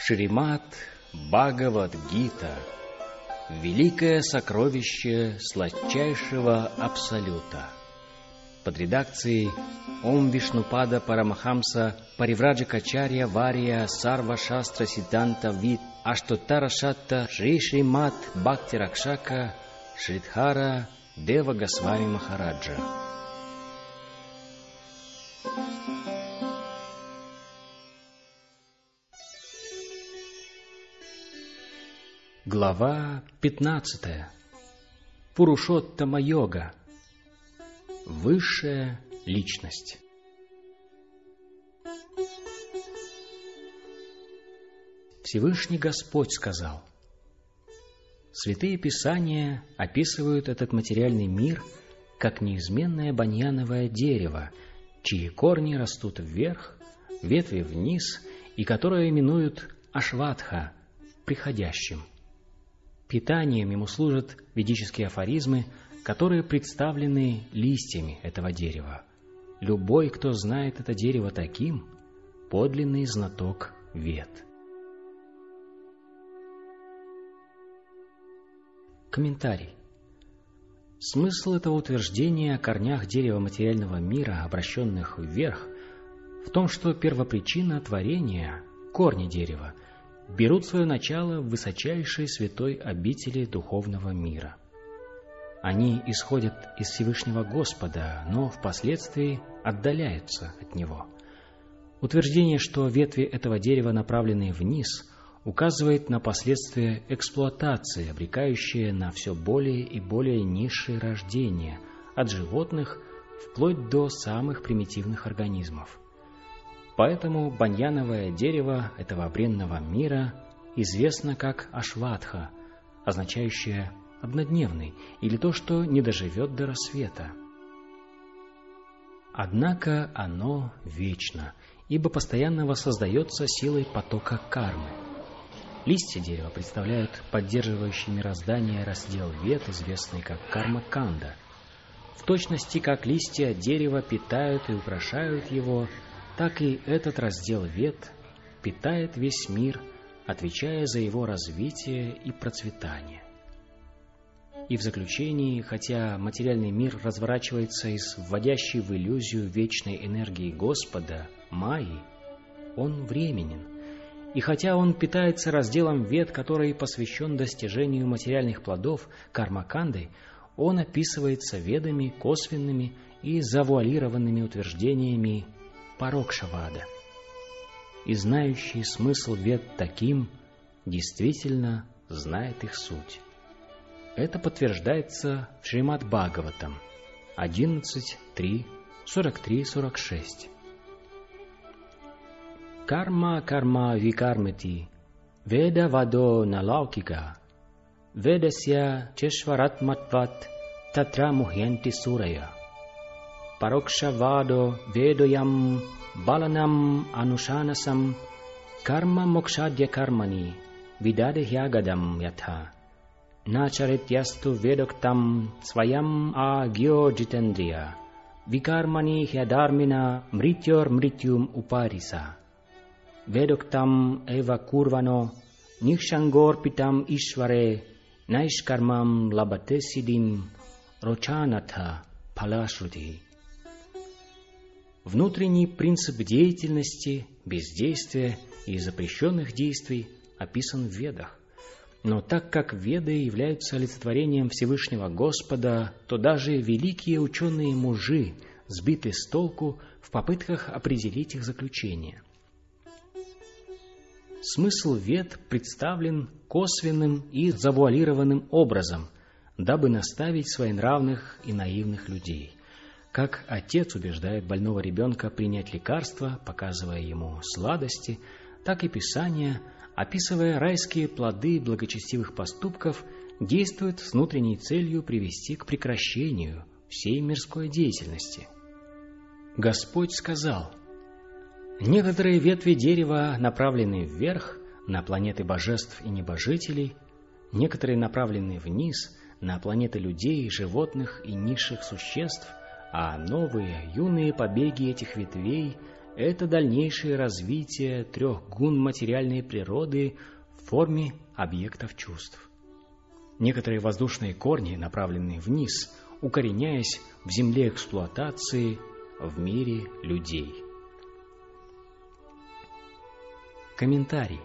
Шримад Бхагавад-гита – великое сокровище сладчайшего Абсолюта. Под редакцией Ом Вишнупада Парамахамса Паривраджакачарья Вария Сарва Шастра Сиддханта Вид Аштотара Шатта Шри Шримад Бхакти Ракшака Шридхара Дева Госвами Махараджа. Глава 15. Пурушоттама-йога. Высшая личность. Всевышний Господь сказал: Святые Писания описывают этот материальный мир как неизменное баньяновое дерево, чьи корни растут вверх, ветви вниз, и которое именуют Ашватха – приходящим. Питанием ему служат ведические афоризмы, которые представлены листьями этого дерева. Любой, кто знает это дерево таким, подлинный знаток вед. Комментарий. Смысл этого утверждения о корнях дерева материального мира, обращенных вверх, в том, что первопричина творения, корни дерева, берут свое начало в высочайшей святой обители духовного мира. Они исходят из Всевышнего Господа, но впоследствии отдаляются от Него. Утверждение, что ветви этого дерева направлены вниз, указывает на последствия эксплуатации, обрекающие на все более и более низшие рождения, от животных вплоть до самых примитивных организмов. Поэтому баньяновое дерево этого бренного мира известно как Ашватха, означающее «однодневный» или то, что не доживет до рассвета. Однако оно вечно, ибо постоянно воссоздается силой потока кармы. Листья дерева представляют поддерживающий мироздание раздел вед, известный как карма-канда. В точности, как листья дерева питают и украшают его, так и этот раздел вед питает весь мир, отвечая за его развитие и процветание. И в заключении, хотя материальный мир разворачивается из вводящей в иллюзию вечной энергии Господа, Майи, он временен. И хотя он питается разделом вед, который посвящен достижению материальных плодов, карма-кандой, он описывается ведами, косвенными и завуалированными утверждениями Парокшавада. И знающий смысл вед таким действительно знает их суть. Это подтверждается в Шримад Бхагаватам 11.3, 43-46. Карма карма викармати, веда вадо налаукика, ведасья чешваратматват татра мухьянти сурая. Парокшавадо ведоям баланам анушанасам карма мокшадья кармани видадхьягадам ятха начаритьясту ведоктам сваям агьо джитендрия викармани хьядармина мритьор мритьюм упариса ведоктам эва курвано нихшангорпитам ишваре найшкармам лабате сидим рочанатха палашрути. Внутренний принцип деятельности, бездействия и запрещенных действий описан в Ведах. Но так как Веды являются олицетворением Всевышнего Господа, то даже великие ученые-мужи сбиты с толку в попытках определить их заключение. Смысл Вед представлен косвенным и завуалированным образом, дабы наставить своенравных и наивных людей. Как отец убеждает больного ребенка принять лекарство, показывая ему сладости, так и Писание, описывая райские плоды благочестивых поступков, действует с внутренней целью привести к прекращению всей мирской деятельности. Господь сказал: «Некоторые ветви дерева направлены вверх, на планеты божеств и небожителей, некоторые направлены вниз, на планеты людей, животных и низших существ, а новые, юные побеги этих ветвей – это дальнейшее развитие трех гун материальной природы в форме объектов чувств. Некоторые воздушные корни направлены вниз, укореняясь в земле эксплуатации в мире людей. Комментарий.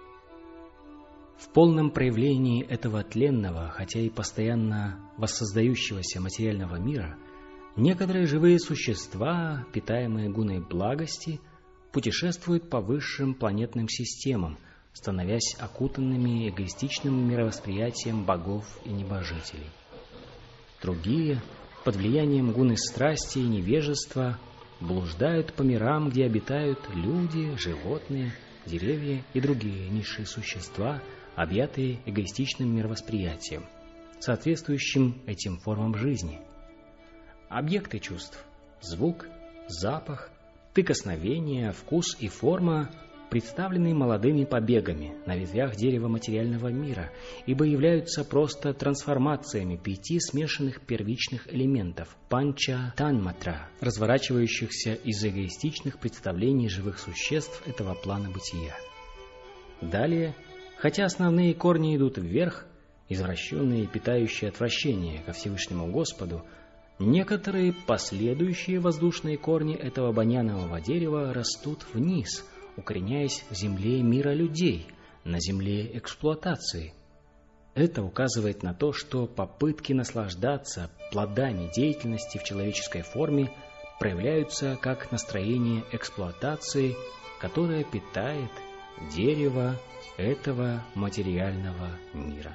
В полном проявлении этого тленного, хотя и постоянно воссоздающегося материального мира, некоторые живые существа, питаемые гуной благости, путешествуют по высшим планетным системам, становясь окутанными эгоистичным мировосприятием богов и небожителей. Другие, под влиянием гуны страсти и невежества, блуждают по мирам, где обитают люди, животные, деревья и другие низшие существа, объятые эгоистичным мировосприятием, соответствующим этим формам жизни. Объекты чувств – звук, запах, прикосновение, вкус и форма – представлены молодыми побегами на ветвях дерева материального мира, ибо являются просто трансформациями 5 смешанных первичных элементов панча-танматра, разворачивающихся из эгоистичных представлений живых существ этого плана бытия. Далее, хотя основные корни идут вверх, извращенные и питающие отвращение ко Всевышнему Господу, некоторые последующие воздушные корни этого баньянового дерева растут вниз, укореняясь в земле мира людей, на земле эксплуатации. Это указывает на то, что попытки наслаждаться плодами деятельности в человеческой форме проявляются как настроение эксплуатации, которое питает дерево этого материального мира.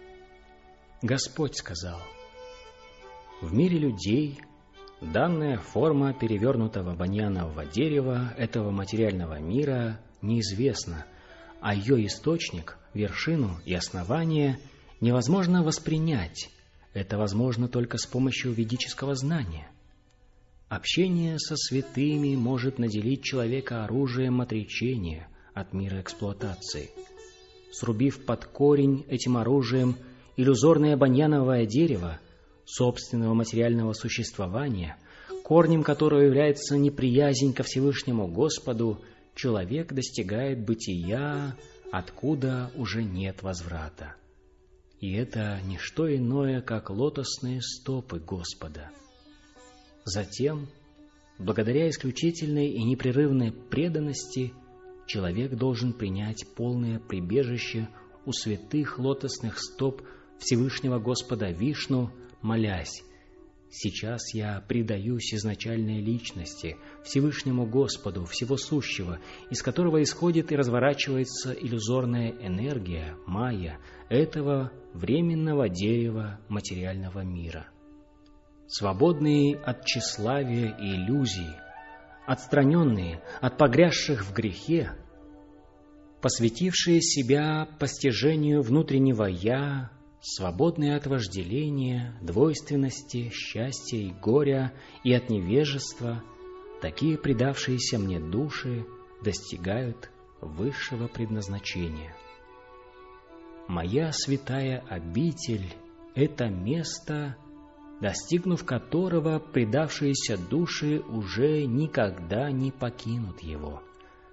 Господь сказал: «В мире людей данная форма перевернутого баньянового дерева этого материального мира неизвестна, а ее источник, вершину и основание невозможно воспринять. Это возможно только с помощью ведического знания. Общение со святыми может наделить человека оружием отречения от мира эксплуатации. Срубив под корень этим оружием иллюзорное баньяновое дерево собственного материального существования, корнем которого является неприязнь ко Всевышнему Господу, человек достигает бытия, откуда уже нет возврата. И это не что иное, как лотосные стопы Господа. Затем, благодаря исключительной и непрерывной преданности, человек должен принять полное прибежище у святых лотосных стоп Всевышнего Господа Вишну, молясь: «Сейчас я предаюсь изначальной личности, Всевышнему Господу, Всего Сущего, из которого исходит и разворачивается иллюзорная энергия, майя, этого временного дерева материального мира». Свободные от тщеславия и иллюзий, отстраненные от погрязших в грехе, посвятившие себя постижению внутреннего «я», свободные от вожделения, двойственности, счастья и горя и от невежества, такие предавшиеся мне души достигают высшего предназначения. Моя святая обитель — это место, достигнув которого предавшиеся души уже никогда не покинут его.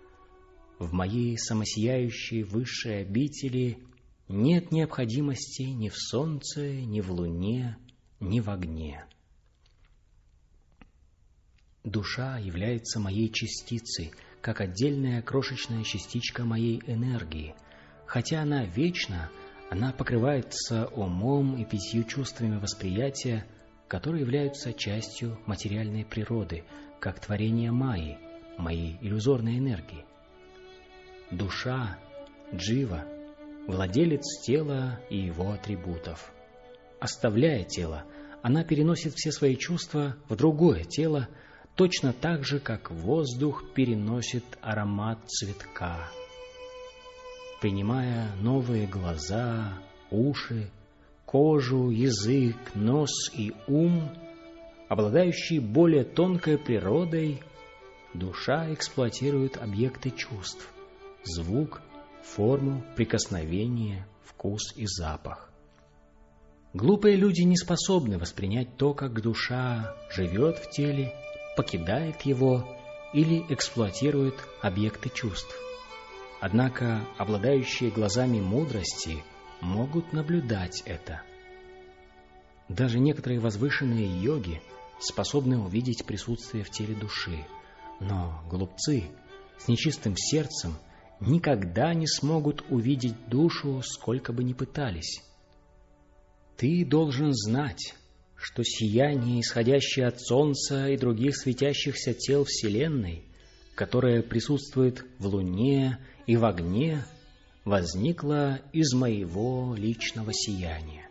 В моей самосияющей высшей обители нет необходимости ни в солнце, ни в луне, ни в огне. Душа является моей частицей, как отдельная крошечная частичка моей энергии. Хотя она вечна, она покрывается умом и 5 чувствами восприятия, которые являются частью материальной природы, как творение Майи, моей иллюзорной энергии. Душа, джива, владелец тела и его атрибутов. Оставляя тело, она переносит все свои чувства в другое тело, точно так же, как воздух переносит аромат цветка. Принимая новые глаза, уши, кожу, язык, нос и ум, обладающие более тонкой природой, душа эксплуатирует объекты чувств: звук, форму, прикосновение, вкус и запах. Глупые люди не способны воспринять то, как душа живет в теле, покидает его или эксплуатирует объекты чувств. Однако обладающие глазами мудрости могут наблюдать это. Даже некоторые возвышенные йоги способны увидеть присутствие в теле души, но глупцы с нечистым сердцем никогда не смогут увидеть душу, сколько бы ни пытались. Ты должен знать, что сияние, исходящее от Солнца и других светящихся тел Вселенной, которое присутствует в Луне и в огне, возникло из моего личного сияния.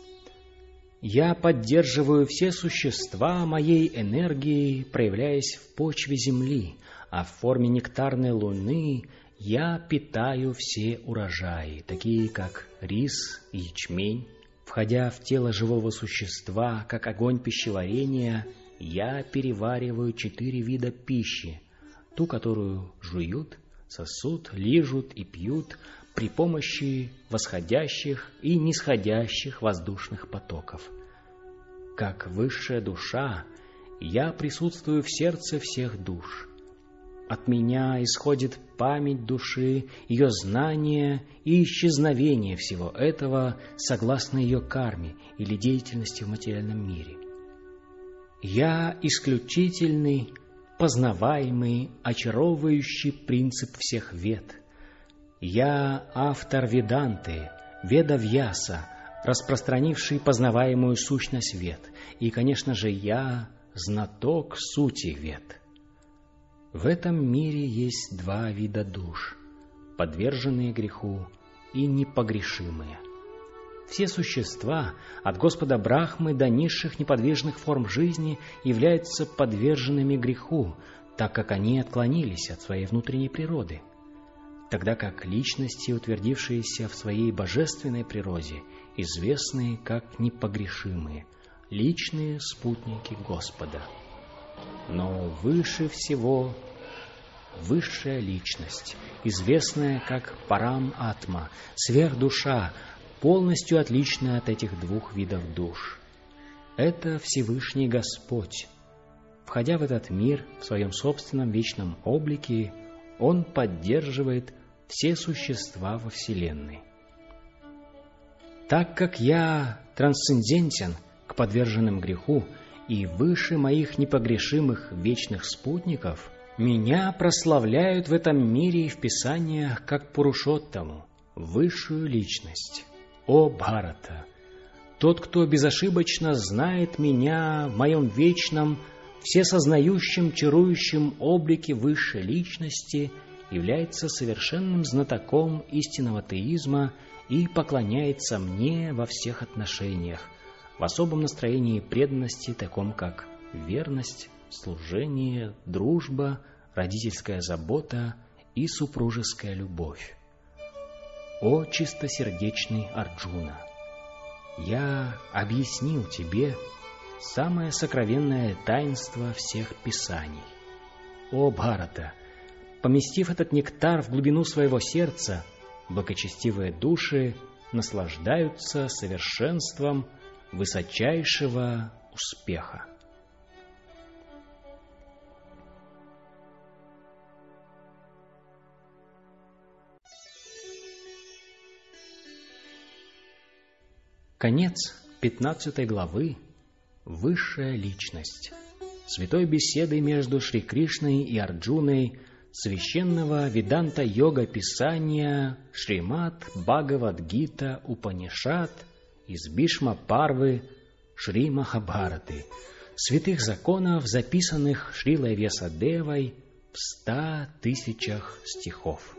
Я поддерживаю все существа моей энергией, проявляясь в почве Земли, а в форме нектарной Луны я питаю все урожаи, такие как рис и ячмень. Входя в тело живого существа, как огонь пищеварения, я перевариваю 4 вида пищи, ту, которую жуют, сосут, лижут и пьют при помощи восходящих и нисходящих воздушных потоков. Как высшая душа, я присутствую в сердце всех душ. От меня исходит память души, ее знание и исчезновение всего этого согласно ее карме или деятельности в материальном мире. Я исключительный, познаваемый, очаровывающий принцип всех вед. Я автор Веданты, Веда-Вьяса, распространивший познаваемую сущность вед. И, конечно же, я знаток сути вед. В этом мире есть 2 вида душ, подверженные греху и непогрешимые. Все существа, от Господа Брахмы до низших неподвижных форм жизни, являются подверженными греху, так как они отклонились от своей внутренней природы, тогда как личности, утвердившиеся в своей божественной природе, известны как непогрешимые, личные спутники Господа. Но выше всего высшая личность, известная как Парам-Атма, сверхдуша, полностью отличная от этих 2 видов душ. Это Всевышний Господь. Входя в этот мир в своем собственном вечном облике, Он поддерживает все существа во Вселенной. Так как я трансцендентен к подверженным греху и выше моих непогрешимых вечных спутников, меня прославляют в этом мире и в Писаниях как Пурушоттаму, высшую личность. О Бхарата! Тот, кто безошибочно знает меня в моем вечном, всесознающем, чарующем облике высшей личности, является совершенным знатоком истинного теизма и поклоняется мне во всех отношениях, в особом настроении преданности, таком как верность, служение, дружба, родительская забота и супружеская любовь. О чистосердечный Арджуна! Я объяснил тебе самое сокровенное таинство всех Писаний. О Бхарата! Поместив этот нектар в глубину своего сердца, благочестивые души наслаждаются совершенством высочайшего успеха. Конец 15 главы «Высшая личность» святой беседы между Шри Кришной и Арджуной священного Веданта-йога писания Шримад Бхагавад-гита Упанишад из Бишма-парвы Шри Махабхараты, святых законов, записанных Шрилой Вьясадевой в 100 000 стихов.